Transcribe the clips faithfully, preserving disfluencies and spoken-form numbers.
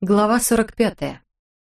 Глава сорок пятая.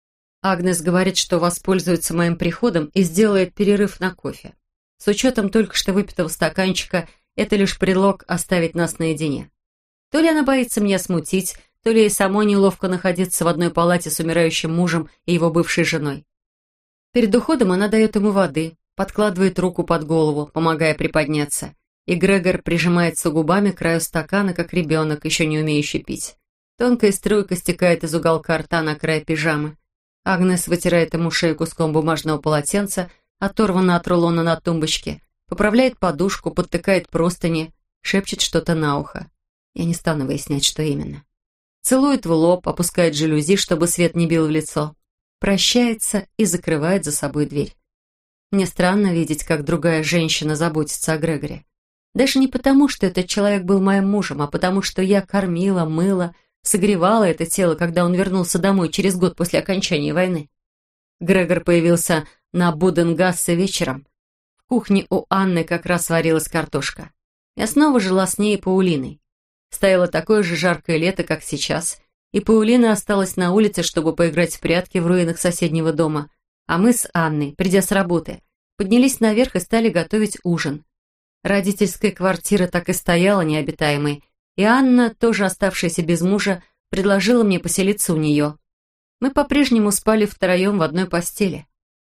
Агнес говорит, что воспользуется моим приходом и сделает перерыв на кофе. С учетом только что выпитого стаканчика, это лишь предлог оставить нас наедине. То ли она боится меня смутить, то ли ей самой неловко находиться в одной палате с умирающим мужем и его бывшей женой. Перед уходом она дает ему воды, подкладывает руку под голову, помогая приподняться, и Грегор прижимается губами к краю стакана, как ребенок, еще не умеющий пить. Тонкая струйка стекает из уголка рта на край пижамы. Агнес вытирает ему шею куском бумажного полотенца, оторванного от рулона на тумбочке, поправляет подушку, подтыкает простыни, шепчет что-то на ухо. Я не стану выяснять, что именно. Целует в лоб, опускает жалюзи, чтобы свет не бил в лицо. Прощается и закрывает за собой дверь. Мне странно видеть, как другая женщина заботится о Грегоре. Даже не потому, что этот человек был моим мужем, а потому, что я кормила, мыла, согревала это тело, когда он вернулся домой через год после окончания войны. Грегор появился на Буденгассе вечером. В кухне у Анны как раз варилась картошка. Я снова жила с ней и Паулиной. Стояло такое же жаркое лето, как сейчас, и Паулина осталась на улице, чтобы поиграть в прятки в руинах соседнего дома, а мы с Анной, придя с работы, поднялись наверх и стали готовить ужин. Родительская квартира так и стояла необитаемой, и Анна, тоже оставшаяся без мужа, предложила мне поселиться у нее. Мы по-прежнему спали втроем в одной постели.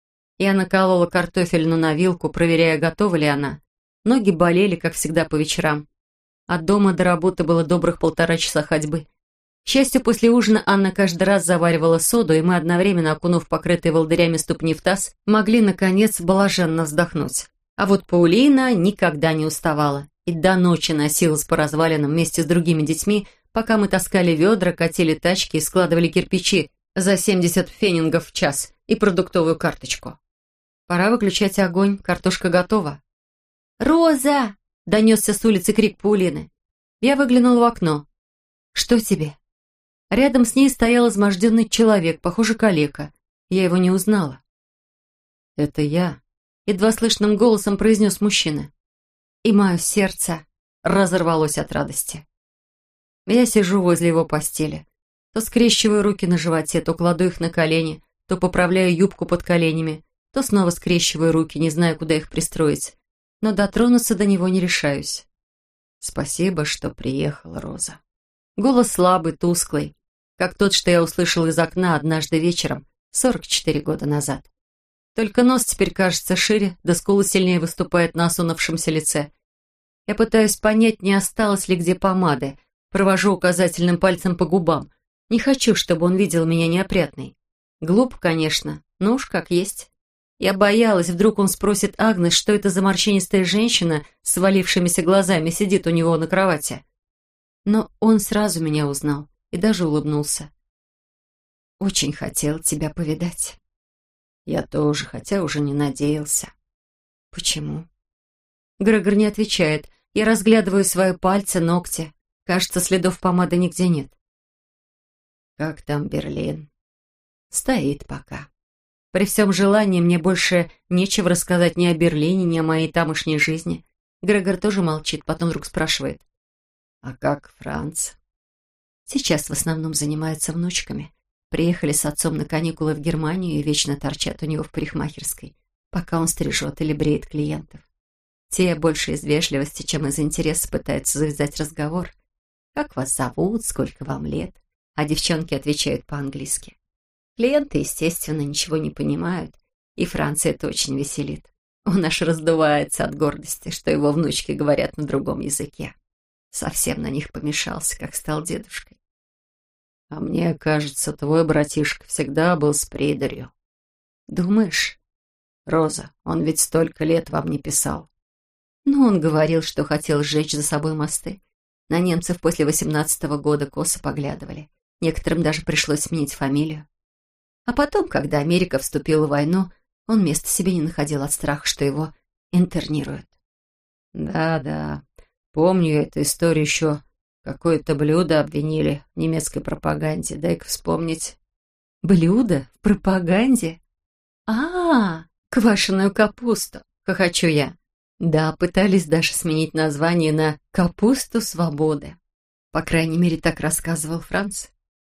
Я наколола картофельну на вилку, проверяя, готова ли она. Ноги болели, как всегда, по вечерам. От дома до работы было добрых полтора часа ходьбы. К счастью, после ужина Анна каждый раз заваривала соду, и мы, одновременно окунув покрытые волдырями ступни в таз, могли, наконец, блаженно вздохнуть. А вот Паулина никогда не уставала и до ночи носилась по развалинам вместе с другими детьми, пока мы таскали ведра, катили тачки и складывали кирпичи за семьдесят пфенингов в час и продуктовую карточку. Пора выключать огонь, картошка готова. «Роза!» — донесся с улицы крик Паулины. Я выглянула в окно. «Что тебе?» Рядом с ней стоял изможденный человек, похоже, калека. Я его не узнала. «Это я», — едва слышным голосом произнес мужчина. И мое сердце разорвалось от радости. Я сижу возле его постели. То скрещиваю руки на животе, то кладу их на колени, то поправляю юбку под коленями, то снова скрещиваю руки, не знаю, куда их пристроить. Но дотронуться до него не решаюсь. «Спасибо, что приехала, Роза». Голос слабый, тусклый, как тот, что я услышал из окна однажды вечером, сорок четыре года назад. Только нос теперь кажется шире, да скулы сильнее выступают на осунувшемся лице. Я пытаюсь понять, не осталось ли где помады, провожу указательным пальцем по губам. Не хочу, чтобы он видел меня неопрятной. Глупо, конечно, но уж как есть. Я боялась, вдруг он спросит Агнес, что это за морщинистая женщина с свалившимися глазами сидит у него на кровати. Но он сразу меня узнал и даже улыбнулся. «Очень хотел тебя повидать». «Я тоже, хотя уже не надеялся». «Почему?» Грегор не отвечает. Я разглядываю свои пальцы, ногти. Кажется, следов помады нигде нет. «Как там Берлин?» «Стоит пока». При всем желании мне больше нечего рассказать ни о Берлине, ни о моей тамошней жизни. Грегор тоже молчит, потом вдруг спрашивает. «А как Франц?» «Сейчас в основном занимаются внучками. Приехали с отцом на каникулы в Германию и вечно торчат у него в парикмахерской, пока он стрижет или бреет клиентов. Те больше из вежливости, чем из интереса пытаются завязать разговор. Как вас зовут, сколько вам лет?» А девчонки отвечают по-английски. Клиенты, естественно, ничего не понимают, и Франца это очень веселит. Он аж раздувается от гордости, что его внучки говорят на другом языке. Совсем на них помешался, как стал дедушкой. «А мне кажется, твой братишка всегда был с придурью». «Думаешь?» «Роза, он ведь столько лет вам не писал». «Ну, он говорил, что хотел сжечь за собой мосты. На немцев после восемнадцатого года косо поглядывали. Некоторым даже пришлось сменить фамилию. А потом, когда Америка вступила в войну, он места себе не находил от страха, что его интернируют». «Да-да, помню я эту историю еще. Какое-то блюдо обвинили в немецкой пропаганде. Дай-ка вспомнить». «Блюдо? В пропаганде? А, квашеную капусту!» — хохочу я. Да, пытались даже сменить название на «Капусту свободы». По крайней мере, так рассказывал Франц.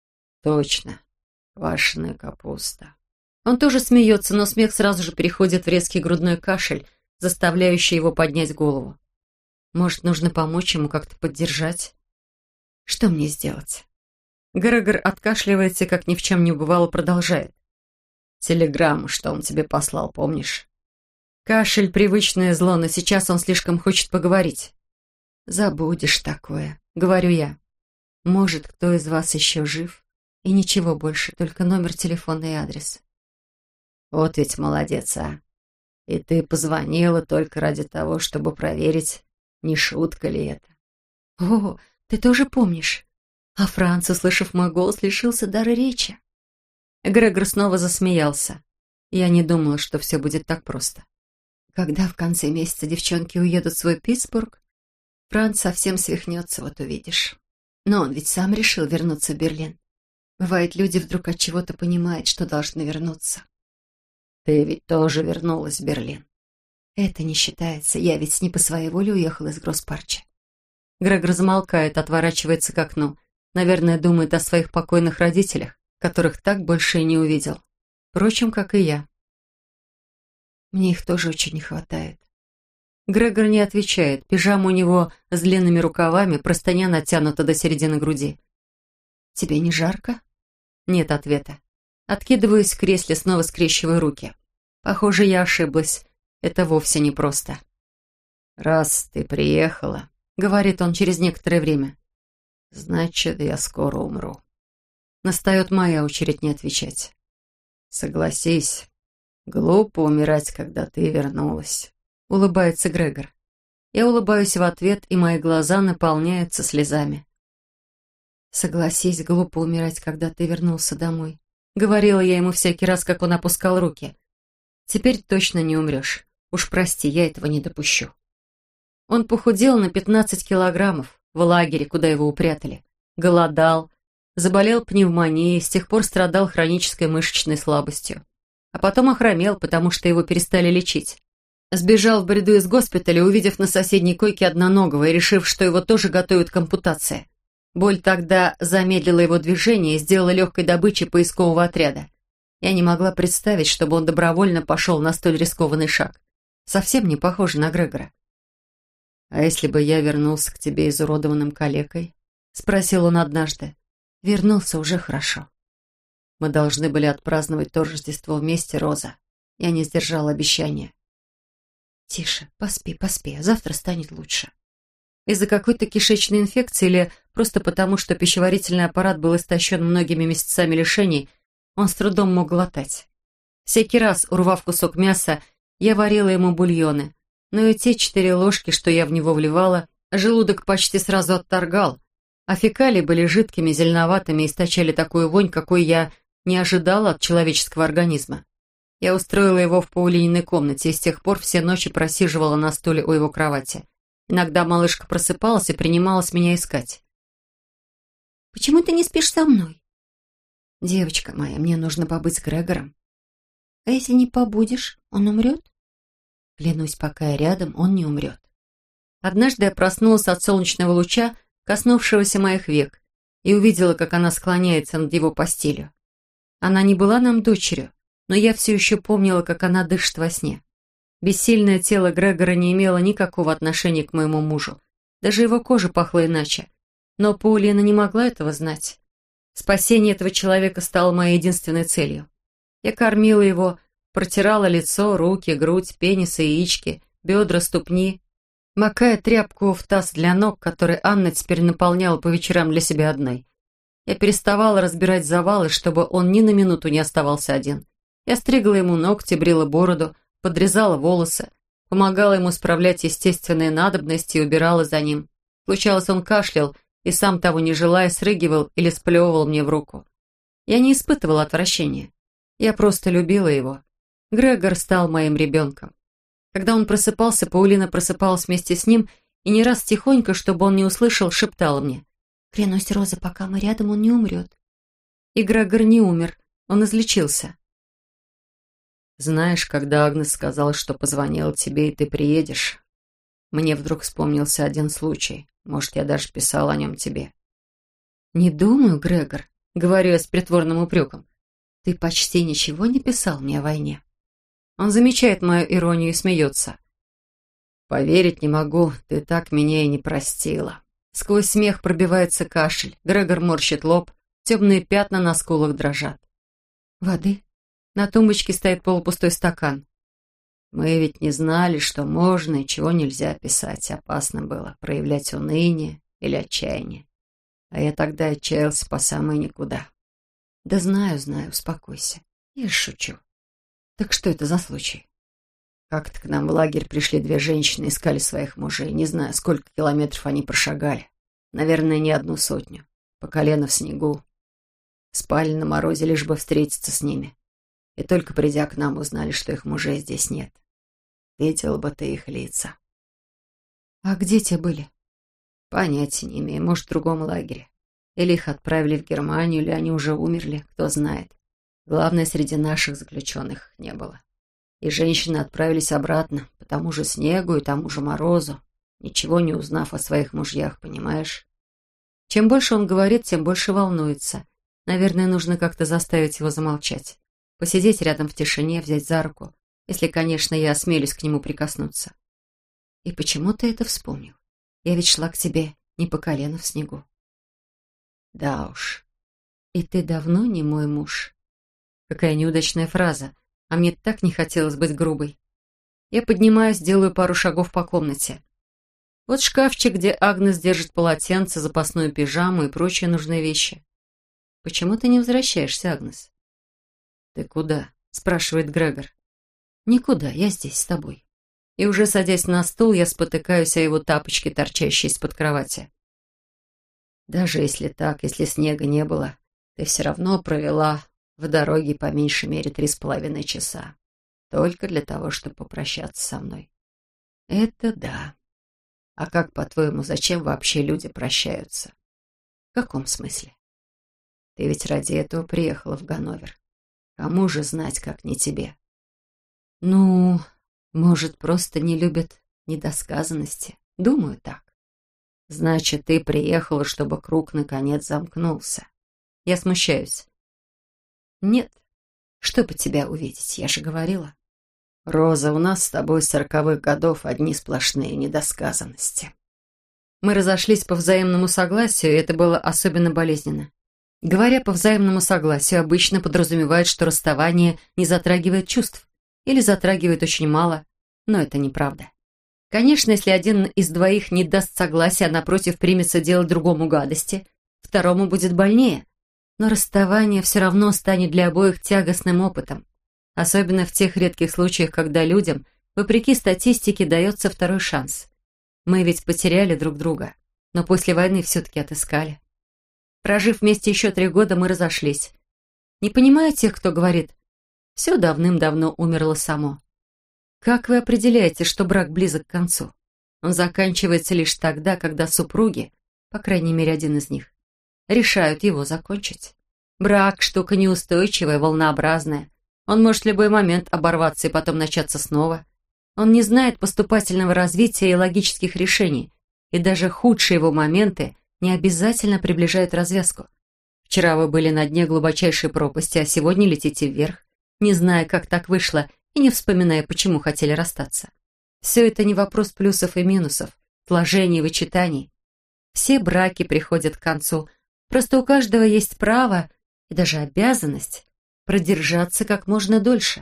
точно. Квашеная капуста. Он тоже смеется, но смех сразу же переходит в резкий грудной кашель, заставляющий его поднять голову. Может, нужно помочь ему как-то поддержать? Что мне сделать? Грегор откашливается, как ни в чем не бывало, продолжает. Телеграмму, что он тебе послал, помнишь? Кашель — привычное зло, но сейчас он слишком хочет поговорить. Забудешь такое, говорю я. Может, кто из вас еще жив? И ничего больше, только номер телефона и адрес. Вот ведь молодец, а. И ты позвонила только ради того, чтобы проверить, не шутка ли это. О, ты тоже помнишь? А Франц, услышав мой голос, лишился дара речи. Грегор снова засмеялся. Я не думала, что все будет так просто. Когда в конце месяца девчонки уедут в свой Питтсбург, Франц совсем свихнется, вот увидишь. Но он ведь сам решил вернуться в Берлин. Бывает, люди вдруг от чего-то понимают, что должны вернуться. Ты ведь тоже вернулась в Берлин. Это не считается. Я ведь не по своей воле уехала из Гросс-Парча. Грегор замолкает, отворачивается к окну. Наверное, думает о своих покойных родителях, которых так больше и не увидел. Впрочем, как и я. Мне их тоже очень не хватает. Грегор не отвечает. Пижама у него с длинными рукавами, простыня натянута до середины груди. «Тебе не жарко?» Нет ответа. Откидываюсь в кресле, снова скрещиваю руки. Похоже, я ошиблась. Это вовсе не просто. «Раз ты приехала», — говорит он через некоторое время, — «значит, я скоро умру». Настает моя очередь не отвечать. «Согласись, глупо умирать, когда ты вернулась», — улыбается Грегор. Я улыбаюсь в ответ, и мои глаза наполняются слезами. «Согласись, глупо умирать, когда ты вернулся домой», — говорила я ему всякий раз, как он опускал руки. «Теперь точно не умрешь. Уж прости, я этого не допущу». Он похудел на пятнадцать килограммов в лагере, куда его упрятали. Голодал, заболел пневмонией, с тех пор страдал хронической мышечной слабостью. А потом охромел, потому что его перестали лечить. Сбежал в бреду из госпиталя, увидев на соседней койке одноногого и решив, что его тоже готовят к ампутации. Боль тогда замедлила его движение и сделала легкой добычей поискового отряда. Я не могла представить, чтобы он добровольно пошел на столь рискованный шаг. Совсем не похоже на Грегора. «А если бы я вернулся к тебе изуродованным калекой?» — спросил он однажды. «Вернулся уже хорошо». «Мы должны были отпраздновать то Рождество вместе, Роза. Я не сдержала обещания». «Тише, поспи, поспи, завтра станет лучше». Из-за какой-то кишечной инфекции или просто потому, что пищеварительный аппарат был истощен многими месяцами лишений, он с трудом мог глотать. Всякий раз, урвав кусок мяса, я варила ему бульоны, но и те четыре ложки, что я в него вливала, желудок почти сразу отторгал, а фекалии были жидкими, зеленоватыми и источали такую вонь, какой я не ожидала от человеческого организма. Я устроила его в Паулининой комнате и с тех пор все ночи просиживала на стуле у его кровати. Иногда малышка просыпалась и принималась меня искать. «Почему ты не спишь со мной?» «Девочка моя, мне нужно побыть с Грегором». «А если не побудешь, он умрет?» «Клянусь, пока я рядом, он не умрет». Однажды я проснулась от солнечного луча, коснувшегося моих век, и увидела, как она склоняется над его постелью. Она не была нам дочерью, но я все еще помнила, как она дышит во сне. Бессильное тело Грегора не имело никакого отношения к моему мужу. Даже его кожа пахла иначе. Но Паулина не могла этого знать. Спасение этого человека стало моей единственной целью. Я кормила его, протирала лицо, руки, грудь, пенис и яички, бедра, ступни, макая тряпку в таз для ног, который Анна теперь наполняла по вечерам для себя одной. Я переставала разбирать завалы, чтобы он ни на минуту не оставался один. Я стригла ему ногти, брила бороду, подрезала волосы, помогала ему справлять естественные надобности и убирала за ним. Случалось, он кашлял и, сам того не желая, срыгивал или сплевывал мне в руку. Я не испытывала отвращения. Я просто любила его. Грегор стал моим ребенком. Когда он просыпался, Паулина просыпалась вместе с ним и не раз тихонько, чтобы он не услышал, шептала мне: «Клянусь, Роза, пока мы рядом, он не умрет». И Грегор не умер, он излечился. «Знаешь, когда Агнес сказала, что позвонила тебе, и ты приедешь, мне вдруг вспомнился один случай. Может, я даже писал о нем тебе». «Не думаю, Грегор. говорю я с притворным упреком. «Ты почти ничего не писал мне о войне». Он замечает мою иронию и смеется. «Поверить не могу, ты так меня и не простила». Сквозь смех пробивается кашель. Грегор морщит лоб, темные пятна на скулах дрожат. «Воды?» На тумбочке стоит полупустой стакан. «Мы ведь не знали, что можно и чего нельзя писать. Опасно было проявлять уныние или отчаяние. А я тогда отчаялся по самой никуда». «Да знаю, знаю, успокойся. Я шучу. Так что это за случай?» Как-то к нам в лагерь пришли две женщины, искали своих мужей. Не знаю, сколько километров они прошагали. Наверное, не одну сотню. По колено в снегу. Спали на морозе, лишь бы встретиться с ними. И только придя к нам, узнали, что их мужей здесь нет. Видел бы ты их лица. «А где те были?» Понятия не имею. Может, в другом лагере. Или их отправили в Германию, или они уже умерли. Кто знает. Главное, среди наших заключенных их не было. И женщины отправились обратно, по тому же снегу и тому же морозу, ничего не узнав о своих мужьях, понимаешь? Чем больше он говорит, тем больше волнуется. Наверное, нужно как-то заставить его замолчать. Посидеть рядом в тишине, взять за руку, если, конечно, я осмелюсь к нему прикоснуться. И почему ты это вспомнил? Я ведь шла к тебе не по колено в снегу. Да уж. И ты давно не мой муж. Какая неудачная фраза. А мне так не хотелось быть грубой. Я поднимаюсь, делаю пару шагов по комнате. Вот шкафчик, где Агнес держит полотенце, запасную пижаму и прочие нужные вещи. «Почему ты не возвращаешься, Агнес?» «Ты куда?» — спрашивает Грегор. «Никуда, я здесь, с тобой». И уже садясь на стул, я спотыкаюсь о его тапочки, торчащие из-под кровати. «Даже если так, если снега не было, ты все равно провела в дороге по меньшей мере три с половиной часа. Только для того, чтобы попрощаться со мной. Это да. А как, по-твоему, зачем вообще люди прощаются? В каком смысле? Ты ведь ради этого приехала в Ганновер. Кому же знать, как не тебе? Ну, может, просто не любят недосказанности. Думаю, так. Значит, ты приехала, чтобы круг наконец замкнулся. Я смущаюсь. Нет, чтобы тебя увидеть, я же говорила. Роза, у нас с тобой с сороковых годов одни сплошные недосказанности. Мы разошлись по взаимному согласию, и это было особенно болезненно. Говоря по взаимному согласию, обычно подразумевают, что расставание не затрагивает чувств, или затрагивает очень мало, но это неправда. Конечно, если один из двоих не даст согласия, а напротив примется делать другому гадости, второму будет больнее. Но расставание все равно станет для обоих тягостным опытом. Особенно в тех редких случаях, когда людям, вопреки статистике, дается второй шанс. Мы ведь потеряли друг друга, но после войны все-таки отыскали. Прожив вместе еще три года, мы разошлись. Не понимаю тех, кто говорит, все давным-давно умерло само. Как вы определяете, что брак близок к концу? Он заканчивается лишь тогда, когда супруги, по крайней мере один из них, решают его закончить. Брак – штука неустойчивая, волнообразная. Он может в любой момент оборваться и потом начаться снова. Он не знает поступательного развития и логических решений, и даже худшие его моменты не обязательно приближают развязку. Вчера вы были на дне глубочайшей пропасти, а сегодня летите вверх, не зная, как так вышло, и не вспоминая, почему хотели расстаться. Все это не вопрос плюсов и минусов, сложений и вычитаний. Все браки приходят к концу. Просто у каждого есть право и даже обязанность продержаться как можно дольше.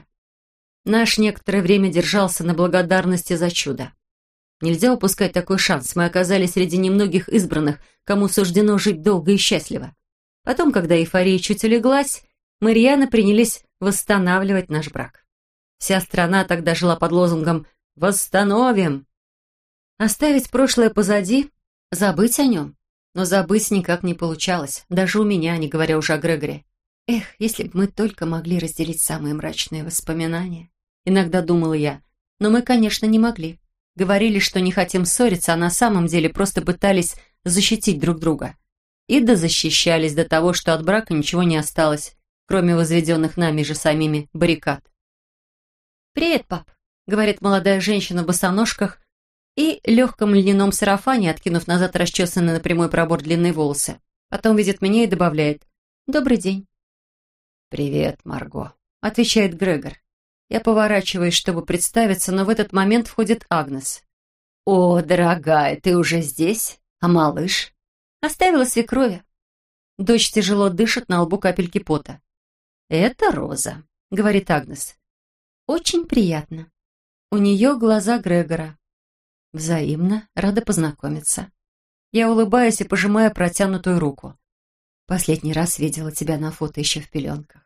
Наш некоторое время держался на благодарности за чудо. Нельзя упускать такой шанс. Мы оказались среди немногих избранных, кому суждено жить долго и счастливо. Потом, когда эйфория чуть улеглась, мы рьяно принялись восстанавливать наш брак. Вся страна тогда жила под лозунгом «Восстановим». Оставить прошлое позади, забыть о нем. Но забыть никак не получалось, даже у меня, не говоря уже о Грегоре. Эх, если бы мы только могли разделить самые мрачные воспоминания. Иногда думала я, но мы, конечно, не могли. Говорили, что не хотим ссориться, а на самом деле просто пытались защитить друг друга. И дозащищались до того, что от брака ничего не осталось, кроме возведенных нами же самими баррикад. «Привет, пап», — говорит молодая женщина в босоножках и легком льняном сарафане, откинув назад расчесанные на прямой пробор длинные волосы. Потом видит меня и добавляет: «Добрый день». «Привет, Марго», — отвечает Грегор. Я поворачиваюсь, чтобы представиться, но в этот момент входит Агнес. «О, дорогая, ты уже здесь? А малыш?» «Оставила свекрови». Дочь тяжело дышит, на лбу капельки пота. «Это Роза», — говорит Агнес. «Очень приятно». У нее глаза Грегора. «Взаимно, рада познакомиться». Я улыбаюсь и пожимаю протянутую руку. «Последний раз видела тебя на фото еще в пеленках».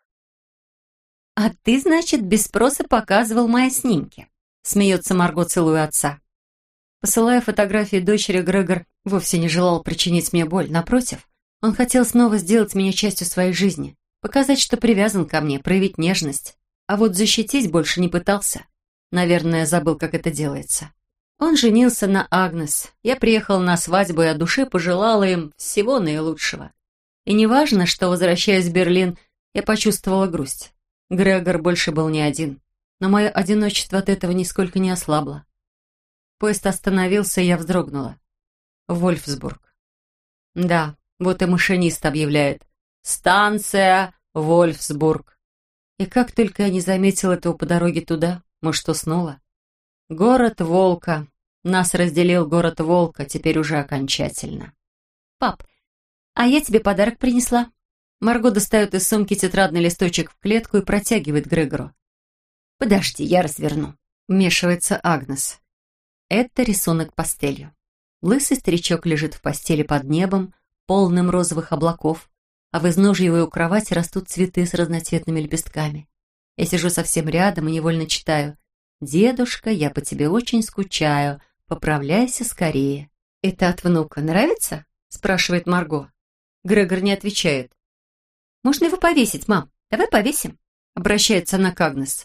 «А ты, значит, без спроса показывал мои снимки?» Смеется Марго, целуя отца. Посылая фотографии дочери, Грегор вовсе не желал причинить мне боль. Напротив, он хотел снова сделать меня частью своей жизни, показать, что привязан ко мне, проявить нежность. А вот защитить больше не пытался. Наверное, забыл, как это делается. Он женился на Агнес. Я приехала на свадьбу и от души пожелала им всего наилучшего. И неважно, что, возвращаясь в Берлин, я почувствовала грусть. Грегор больше был не один, но мое одиночество от этого нисколько не ослабло. Поезд остановился, и я вздрогнула. Вольфсбург. Да, вот и машинист объявляет: «Станция Вольфсбург». И как только я не заметила этого по дороге туда, может, уснула. Город Волка. Нас разделил город Волка, теперь уже окончательно. «Пап, а я тебе подарок принесла». Марго достает из сумки тетрадный листочек в клетку и протягивает Грегору. «Подожди, я разверну», — вмешивается Агнес. Это рисунок пастелью. Лысый старичок лежит в постели под небом, полным розовых облаков, а в изножье его у кровати растут цветы с разноцветными лепестками. Я сижу совсем рядом и невольно читаю: «Дедушка, я по тебе очень скучаю, поправляйся скорее». «Это от внука нравится?» — спрашивает Марго. Грегор не отвечает. «Можно его повесить, мам? Давай повесим?» — обращается она к Агнес.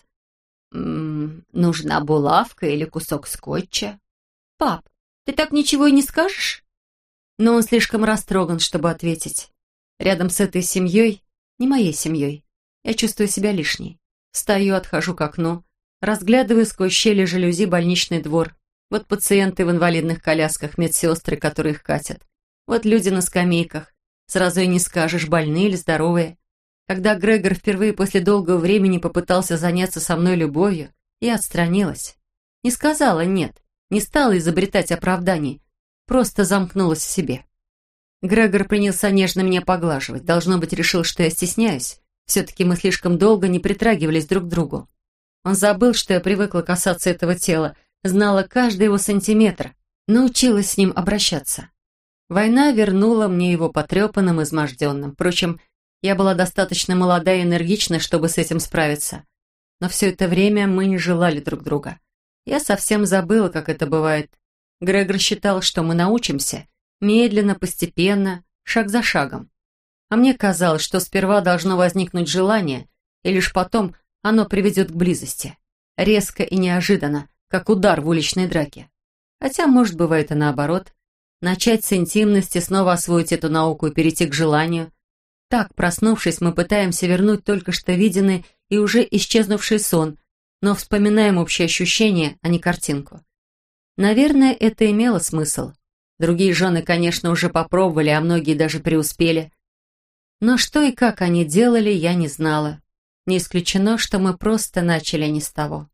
«М-м, нужна булавка или кусок скотча?» «Пап, ты так ничего и не скажешь?» Но он слишком растроган, чтобы ответить. Рядом с этой семьей, не моей семьей, я чувствую себя лишней. Встаю, отхожу к окну, разглядываю сквозь щели жалюзи больничный двор. Вот пациенты в инвалидных колясках, медсестры, которые их катят. Вот люди на скамейках. Сразу и не скажешь, больные или здоровые. Когда Грегор впервые после долгого времени попытался заняться со мной любовью, я отстранилась. Не сказала «нет», не стала изобретать оправданий, просто замкнулась в себе. Грегор принялся нежно меня поглаживать. Должно быть, решил, что я стесняюсь. Все-таки мы слишком долго не притрагивались друг к другу. Он забыл, что я привыкла касаться этого тела, знала каждый его сантиметр, научилась с ним обращаться. Война вернула мне его потрепанным, изможденным. Впрочем, я была достаточно молода и энергична, чтобы с этим справиться. Но все это время мы не желали друг друга. Я совсем забыла, как это бывает. Грегор считал, что мы научимся медленно, постепенно, шаг за шагом. А мне казалось, что сперва должно возникнуть желание, и лишь потом оно приведет к близости. Резко и неожиданно, как удар в уличной драке. Хотя, может, бывает и наоборот. Начать с интимности, снова освоить эту науку и перейти к желанию. Так, проснувшись, мы пытаемся вернуть только что виденный и уже исчезнувший сон, но вспоминаем общее ощущение, а не картинку. Наверное, это имело смысл. Другие жены, конечно, уже попробовали, а многие даже преуспели. Но что и как они делали, я не знала. Не исключено, что мы просто начали не с того.